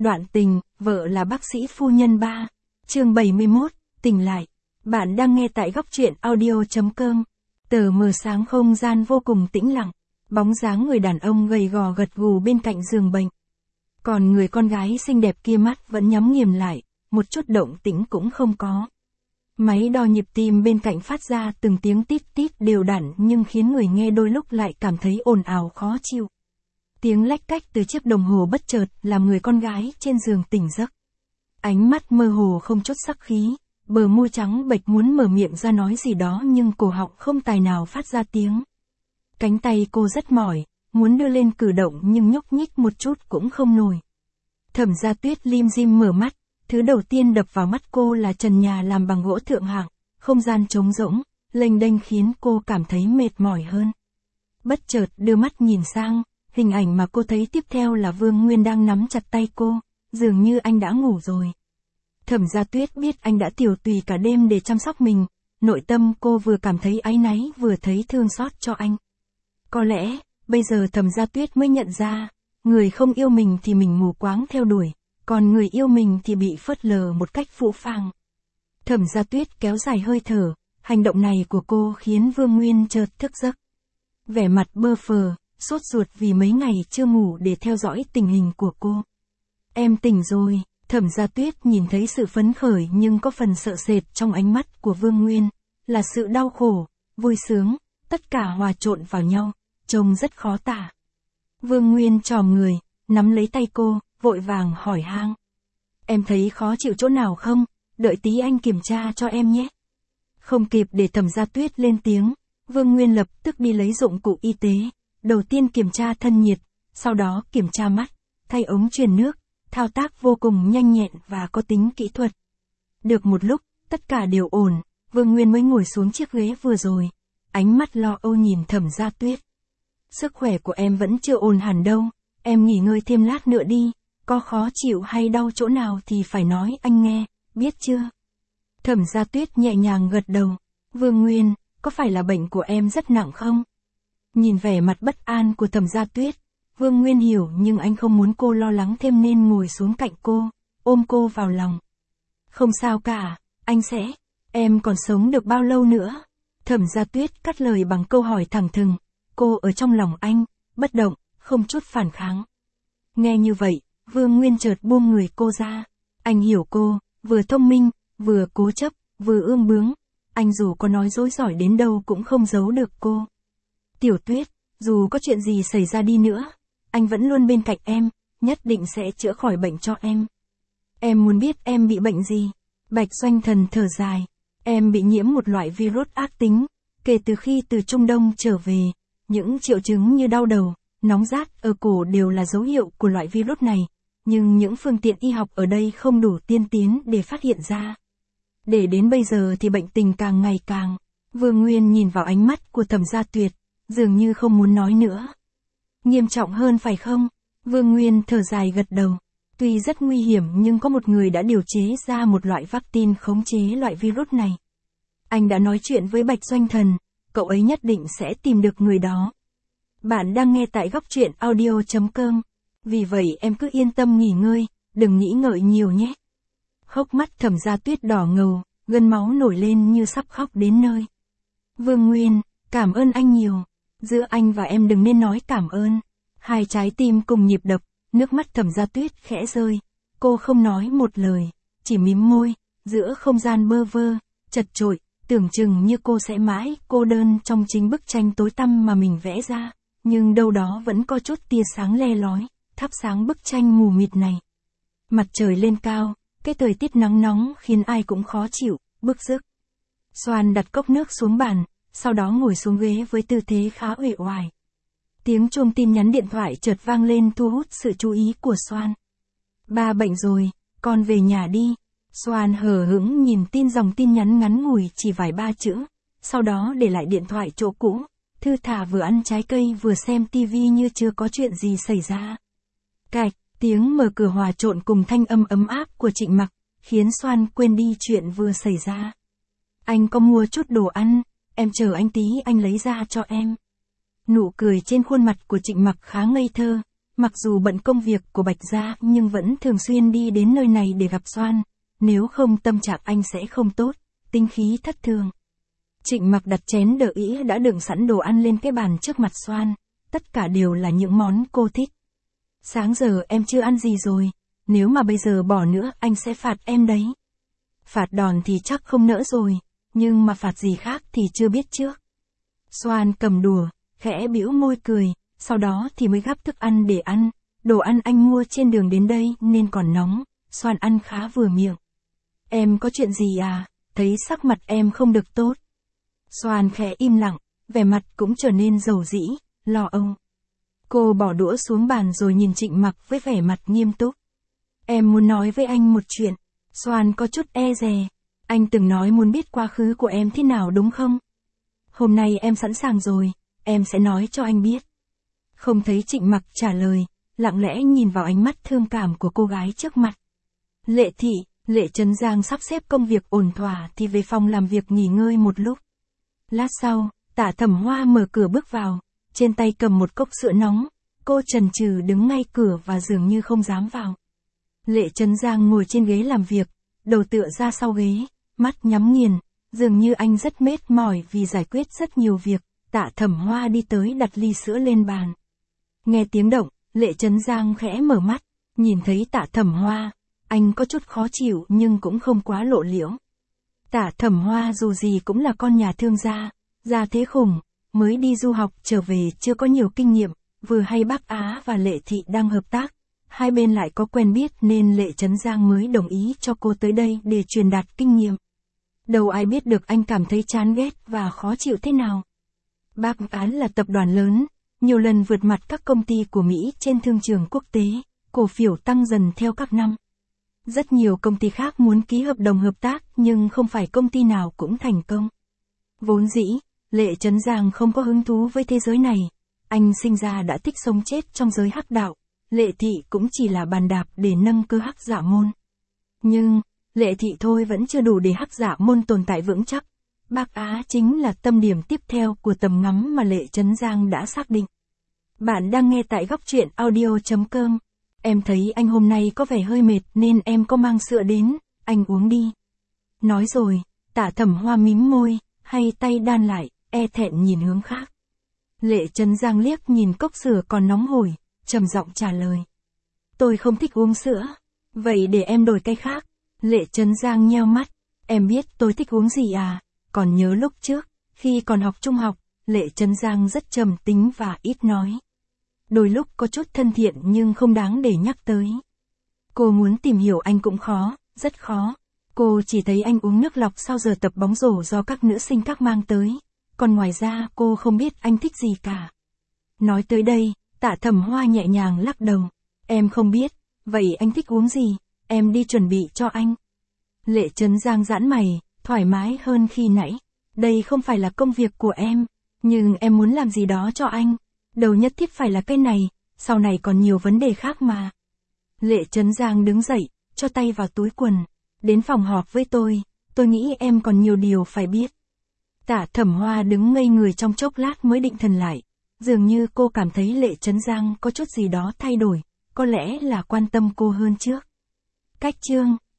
Đoạn tình, vợ là bác sĩ phu nhân 3. Chương 71, tỉnh lại. Bạn đang nghe tại góc truyện audio.com. Tờ mờ sáng không gian vô cùng tĩnh lặng. Bóng dáng người đàn ông gầy gò gật gù bên cạnh giường bệnh. Còn người con gái xinh đẹp kia mắt vẫn nhắm nghiền lại, một chút động tĩnh cũng không có. Máy đo nhịp tim bên cạnh phát ra từng tiếng tít tít đều đặn nhưng khiến người nghe đôi lúc lại cảm thấy ồn ào khó chịu. Tiếng lách cách từ chiếc đồng hồ bất chợt làm người con gái trên giường tỉnh giấc. Ánh mắt mơ hồ không chút sắc khí, bờ môi trắng bệch muốn mở miệng ra nói gì đó nhưng cổ họng không tài nào phát ra tiếng. Cánh tay cô rất mỏi, muốn đưa lên cử động nhưng nhúc nhích một chút cũng không nổi. Thẩm Gia Tuyết lim dim mở mắt, thứ đầu tiên đập vào mắt cô là trần nhà làm bằng gỗ thượng hạng, không gian trống rỗng, lênh đênh khiến cô cảm thấy mệt mỏi hơn. Bất chợt đưa mắt nhìn sang, hình ảnh mà cô thấy tiếp theo là Vương Nguyên đang nắm chặt tay cô, dường như anh đã ngủ rồi. Thẩm Gia Tuyết biết anh đã tiểu tùy cả đêm để chăm sóc mình, nội tâm cô vừa cảm thấy áy náy vừa thấy thương xót cho anh. Có lẽ, bây giờ Thẩm Gia Tuyết mới nhận ra, người không yêu mình thì mình mù quáng theo đuổi, còn người yêu mình thì bị phớt lờ một cách phũ phàng. Thẩm Gia Tuyết kéo dài hơi thở, hành động này của cô khiến Vương Nguyên chợt thức giấc. Vẻ mặt bơ phờ, sốt ruột vì mấy ngày chưa ngủ để theo dõi tình hình của cô. Em tỉnh rồi, Thẩm Gia Tuyết nhìn thấy sự phấn khởi nhưng có phần sợ sệt trong ánh mắt của Vương Nguyên, là sự đau khổ, vui sướng, tất cả hòa trộn vào nhau, trông rất khó tả. Vương Nguyên tròm người, nắm lấy tay cô, vội vàng hỏi han. Em thấy khó chịu chỗ nào không? Đợi tí anh kiểm tra cho em nhé. Không kịp để Thẩm Gia Tuyết lên tiếng, Vương Nguyên lập tức đi lấy dụng cụ y tế. Đầu tiên kiểm tra thân nhiệt, sau đó kiểm tra mắt, thay ống truyền nước, thao tác vô cùng nhanh nhẹn và có tính kỹ thuật. Được một lúc, tất cả đều ổn, Vương Nguyên mới ngồi xuống chiếc ghế vừa rồi, ánh mắt lo âu nhìn Thẩm Gia Tuyết. Sức khỏe của em vẫn chưa ổn hẳn đâu, em nghỉ ngơi thêm lát nữa đi, có khó chịu hay đau chỗ nào thì phải nói anh nghe, biết chưa? Thẩm Gia Tuyết nhẹ nhàng gật đầu. Vương Nguyên, có phải là bệnh của em rất nặng không? Nhìn vẻ mặt bất an của Thẩm Gia Tuyết, Vương Nguyên hiểu nhưng anh không muốn cô lo lắng thêm nên ngồi xuống cạnh cô, ôm cô vào lòng. Không sao cả, anh sẽ, em còn sống được bao lâu nữa? Thẩm Gia Tuyết cắt lời bằng câu hỏi thẳng thừng, cô ở trong lòng anh, bất động, không chút phản kháng. Nghe như vậy, Vương Nguyên chợt buông người cô ra, anh hiểu cô, vừa thông minh, vừa cố chấp, vừa ương bướng, anh dù có nói dối giỏi đến đâu cũng không giấu được cô. Tiểu Tuyết, dù có chuyện gì xảy ra đi nữa, anh vẫn luôn bên cạnh em, nhất định sẽ chữa khỏi bệnh cho em. Em muốn biết em bị bệnh gì? Bạch Doanh Thần thở dài, em bị nhiễm một loại virus ác tính, kể từ khi từ Trung Đông trở về, những triệu chứng như đau đầu, nóng rát ở cổ đều là dấu hiệu của loại virus này, nhưng những phương tiện y học ở đây không đủ tiên tiến để phát hiện ra. Để đến bây giờ thì bệnh tình càng ngày càng. Vương Nguyên nhìn vào ánh mắt của Thẩm Gia Tuyết, dường như không muốn nói nữa. Nghiêm trọng hơn phải không? Vương Nguyên thở dài gật đầu. Tuy rất nguy hiểm nhưng có một người đã điều chế ra một loại vaccine khống chế loại virus này. Anh đã nói chuyện với Bạch Doanh Thần, cậu ấy nhất định sẽ tìm được người đó. Bạn đang nghe tại góc truyện audio.com. Vì vậy em cứ yên tâm nghỉ ngơi, đừng nghĩ ngợi nhiều nhé. Hốc mắt Thẩm Gia Tuyết đỏ ngầu, gân máu nổi lên như sắp khóc đến nơi. Vương Nguyên, cảm ơn anh nhiều. Giữa anh và em đừng nên nói cảm ơn. Hai trái tim cùng nhịp đập, nước mắt Thẩm Gia Tuyết khẽ rơi. Cô không nói một lời, chỉ mím môi, giữa không gian bơ vơ, chật chội, tưởng chừng như cô sẽ mãi cô đơn trong chính bức tranh tối tăm mà mình vẽ ra. Nhưng đâu đó vẫn có chút tia sáng le lói, thắp sáng bức tranh mù mịt này. Mặt trời lên cao, cái thời tiết nắng nóng khiến ai cũng khó chịu, bức rứt. Soan đặt cốc nước xuống bàn, sau đó ngồi xuống ghế với tư thế khá uể oải. Tiếng chuông tin nhắn điện thoại chợt vang lên thu hút sự chú ý của Soan. Ba bệnh rồi, con về nhà đi. Soan hờ hững nhìn dòng tin nhắn ngắn ngủi chỉ vài ba chữ, sau đó để lại điện thoại chỗ cũ, thư thả vừa ăn trái cây vừa xem tivi như chưa có chuyện gì xảy ra. Cạch, tiếng mở cửa hòa trộn cùng thanh âm ấm áp của Trịnh Mặc, khiến Soan quên đi chuyện vừa xảy ra. Anh có mua chút đồ ăn, em chờ anh tí anh lấy ra cho em. Nụ cười trên khuôn mặt của Trịnh Mặc khá ngây thơ, mặc dù bận công việc của Bạch Gia nhưng vẫn thường xuyên đi đến nơi này để gặp Soan, nếu không tâm trạng anh sẽ không tốt, tinh khí thất thường. Trịnh Mặc đặt chén đờ ĩ đã đựng sẵn đồ ăn lên cái bàn trước mặt Soan, tất cả đều là những món cô thích. Sáng giờ em chưa ăn gì rồi, nếu mà bây giờ bỏ nữa anh sẽ phạt em đấy. Phạt đòn thì chắc không nỡ rồi, nhưng mà phạt gì khác thì chưa biết trước. Soan cầm đùa, khẽ bĩu môi cười, sau đó thì mới gắp thức ăn để ăn, đồ ăn anh mua trên đường đến đây nên còn nóng, Soan ăn khá vừa miệng. Em có chuyện gì à, thấy sắc mặt em không được tốt. Soan khẽ im lặng, vẻ mặt cũng trở nên rầu rĩ, lo âu. Cô bỏ đũa xuống bàn rồi nhìn Trịnh Mặc với vẻ mặt nghiêm túc. Em muốn nói với anh một chuyện. Soan có chút e dè. Anh từng nói muốn biết quá khứ của em thế nào đúng không? Hôm nay em sẵn sàng rồi, em sẽ nói cho anh biết. Không thấy Trịnh Mặc trả lời, lặng lẽ nhìn vào ánh mắt thương cảm của cô gái trước mặt. Lệ Thị, Lệ Trấn Giang sắp xếp công việc ổn thỏa thì về phòng làm việc nghỉ ngơi một lúc. Lát sau, Tạ Thẩm Hoa mở cửa bước vào, trên tay cầm một cốc sữa nóng, cô chần chừ đứng ngay cửa và dường như không dám vào. Lệ Trấn Giang ngồi trên ghế làm việc, đầu tựa ra sau ghế, mắt nhắm nghiền, dường như anh rất mệt mỏi vì giải quyết rất nhiều việc. Tạ Thẩm Hoa đi tới đặt ly sữa lên bàn. Nghe tiếng động, Lệ Trấn Giang khẽ mở mắt, nhìn thấy Tạ Thẩm Hoa, anh có chút khó chịu nhưng cũng không quá lộ liễu. Tạ Thẩm Hoa dù gì cũng là con nhà thương gia thế khủng, mới đi du học trở về chưa có nhiều kinh nghiệm, vừa hay bác Á và Lệ Thị đang hợp tác, hai bên lại có quen biết nên Lệ Trấn Giang mới đồng ý cho cô tới đây để truyền đạt kinh nghiệm. Đâu ai biết được anh cảm thấy chán ghét và khó chịu thế nào. Bác Á là tập đoàn lớn, nhiều lần vượt mặt các công ty của Mỹ trên thương trường quốc tế, cổ phiếu tăng dần theo các năm. Rất nhiều công ty khác muốn ký hợp đồng hợp tác nhưng không phải công ty nào cũng thành công. Vốn dĩ, Lệ Trấn Giang không có hứng thú với thế giới này. Anh sinh ra đã thích sống chết trong giới hắc đạo, Lệ Thị cũng chỉ là bàn đạp để nâng cơ hắc giả môn. Nhưng, Lệ Thị thôi vẫn chưa đủ để hắc giả môn tồn tại vững chắc. Bác Á chính là tâm điểm tiếp theo của tầm ngắm mà Lệ Trấn Giang đã xác định. Bạn đang nghe tại góc truyện audio.com. Em thấy anh hôm nay có vẻ hơi mệt nên em có mang sữa đến, anh uống đi. Nói rồi, Tạ Thẩm Hoa mím môi, hay tay đan lại, e thẹn nhìn hướng khác. Lệ Trấn Giang liếc nhìn cốc sữa còn nóng hổi, trầm giọng trả lời. Tôi không thích uống sữa, vậy để em đổi cái khác. Lệ Trấn Giang nheo mắt, em biết tôi thích uống gì à, còn nhớ lúc trước, khi còn học trung học, Lệ Trấn Giang rất trầm tính và ít nói. Đôi lúc có chút thân thiện nhưng không đáng để nhắc tới. Cô muốn tìm hiểu anh cũng khó, rất khó. Cô chỉ thấy anh uống nước lọc sau giờ tập bóng rổ do các nữ sinh các mang tới. Còn ngoài ra cô không biết anh thích gì cả. Nói tới đây, Tạ Thẩm Hoa nhẹ nhàng lắc đầu. Em không biết, vậy anh thích uống gì, em đi chuẩn bị cho anh. Lệ Trấn Giang giãn mày, thoải mái hơn khi nãy. Đây không phải là công việc của em, nhưng em muốn làm gì đó cho anh. Đầu nhất thiết phải là cái này, sau này còn nhiều vấn đề khác mà. Lệ Trấn Giang đứng dậy, cho tay vào túi quần. Đến phòng họp với tôi nghĩ em còn nhiều điều phải biết. Tạ Thẩm Hoa đứng ngây người trong chốc lát mới định thần lại. Dường như cô cảm thấy Lệ Trấn Giang có chút gì đó thay đổi, có lẽ là quan tâm cô hơn trước. Cách chương